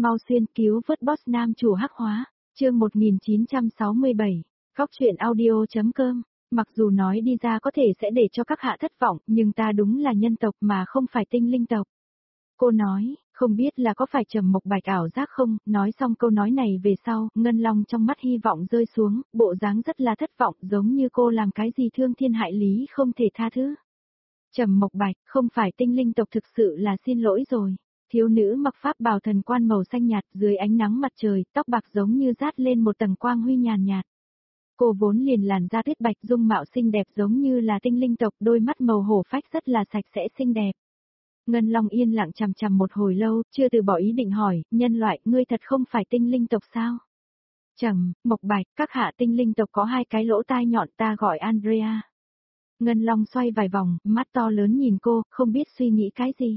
mau xuyên cứu vớt boss nam chủ hắc hóa, chương 1967, góc truyện audio.com. Mặc dù nói đi ra có thể sẽ để cho các hạ thất vọng, nhưng ta đúng là nhân tộc mà không phải tinh linh tộc. Cô nói, không biết là có phải Trầm Mộc Bạch ảo giác không, nói xong câu nói này về sau, Ngân Long trong mắt hy vọng rơi xuống, bộ dáng rất là thất vọng giống như cô làm cái gì thương thiên hại lý không thể tha thứ. Trầm Mộc Bạch, không phải tinh linh tộc thực sự là xin lỗi rồi. Thiếu nữ mặc pháp bào thần quan màu xanh nhạt dưới ánh nắng mặt trời, tóc bạc giống như rát lên một tầng quang huy nhàn nhạt. Cô vốn liền làn da tuyết bạch dung mạo xinh đẹp giống như là tinh linh tộc, đôi mắt màu hổ phách rất là sạch sẽ xinh đẹp. Ngân Long yên lặng chằm chằm một hồi lâu, chưa từ bỏ ý định hỏi, nhân loại, ngươi thật không phải tinh linh tộc sao? Trầm Mộc Bạch, các hạ tinh linh tộc có hai cái lỗ tai nhọn, ta gọi Andrea. Ngân Long xoay vài vòng, mắt to lớn nhìn cô, không biết suy nghĩ cái gì.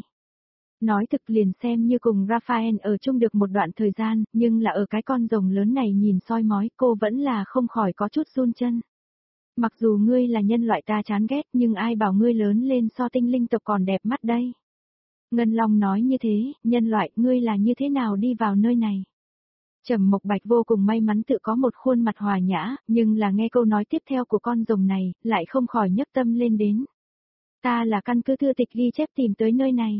Nói thực liền xem như cùng Raphael ở chung được một đoạn thời gian, nhưng là ở cái con rồng lớn này nhìn soi mói cô vẫn là không khỏi có chút run chân. Mặc dù ngươi là nhân loại ta chán ghét nhưng ai bảo ngươi lớn lên so tinh linh tộc còn đẹp mắt đây. Ngân Long nói như thế, nhân loại ngươi là như thế nào đi vào nơi này. Trầm Mộc Bạch vô cùng may mắn tự có một khuôn mặt hòa nhã, nhưng là nghe câu nói tiếp theo của con rồng này, lại không khỏi nhấc tâm lên đến. Ta là căn cứ thư tịch ghi chép tìm tới nơi này.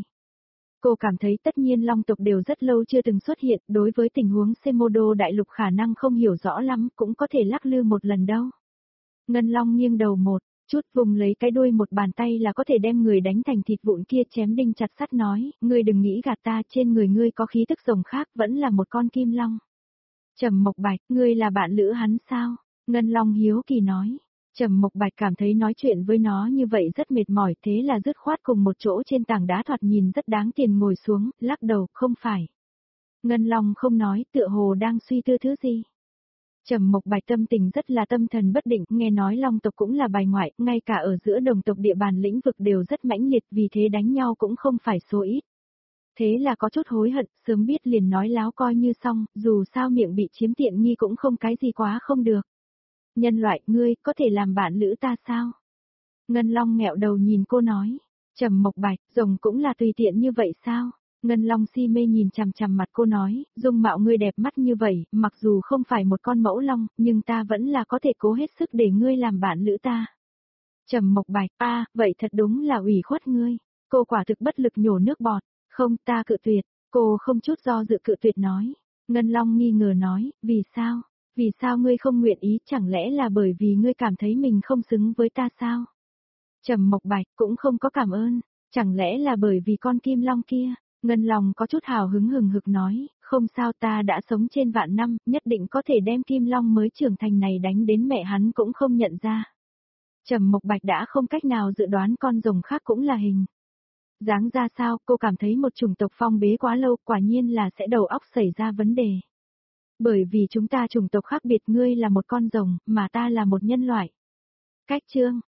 Cô cảm thấy tất nhiên Long tộc đều rất lâu chưa từng xuất hiện, đối với tình huống Semodo đại lục khả năng không hiểu rõ lắm, cũng có thể lắc lư một lần đâu. Ngân Long nghiêng đầu một chút vùng lấy cái đuôi một bàn tay là có thể đem người đánh thành thịt vụn kia chém đinh chặt sắt nói, ngươi đừng nghĩ gạt ta, trên người ngươi có khí tức rồng khác, vẫn là một con kim long. Trầm Mộc Bạch, ngươi là bạn lữ hắn sao? Ngân Long hiếu kỳ nói. Trầm Mộc Bạch cảm thấy nói chuyện với nó như vậy rất mệt mỏi, thế là dứt khoát cùng một chỗ trên tảng đá thoạt nhìn rất đáng tiền ngồi xuống, lắc đầu, không phải. Ngân Long không nói, tựa hồ đang suy tư thứ gì. Trầm Mộc Bạch tâm tình rất là tâm thần bất định, nghe nói Long tộc cũng là bài ngoại, ngay cả ở giữa đồng tộc địa bàn lĩnh vực đều rất mãnh liệt, vì thế đánh nhau cũng không phải số ít. Thế là có chút hối hận, sớm biết liền nói láo coi như xong, dù sao miệng bị chiếm tiện nghi cũng không cái gì quá không được. Nhân loại, ngươi, có thể làm bạn lữ ta sao? Ngân Long nghẹo đầu nhìn cô nói. Trầm Mộc Bạch, rồng cũng là tùy tiện như vậy sao? Ngân Long si mê nhìn chằm chằm mặt cô nói, dung mạo ngươi đẹp mắt như vậy, mặc dù không phải một con mẫu long, nhưng ta vẫn là có thể cố hết sức để ngươi làm bạn lữ ta. Trầm Mộc Bạch, vậy thật đúng là ủy khuất ngươi. Cô quả thực bất lực nhổ nước bọt. Không, ta cự tuyệt. Cô không chút do dự cự tuyệt nói. Ngân Long nghi ngờ nói, vì sao? Vì sao ngươi không nguyện ý, chẳng lẽ là bởi vì ngươi cảm thấy mình không xứng với ta sao? Trầm Mộc Bạch cũng không có cảm ơn, chẳng lẽ là bởi vì con kim long kia? Ngân Long có chút hào hứng hừng hực nói, không sao, ta đã sống trên vạn năm, nhất định có thể đem kim long mới trưởng thành này đánh đến mẹ hắn cũng không nhận ra. Trầm Mộc Bạch đã không cách nào dự đoán con rồng khác cũng là hình dáng ra sao, cô cảm thấy một chủng tộc phong bế quá lâu, quả nhiên là sẽ đầu óc xảy ra vấn đề. Bởi vì chúng ta chủng tộc khác biệt, ngươi là một con rồng, mà ta là một nhân loại. Cách chương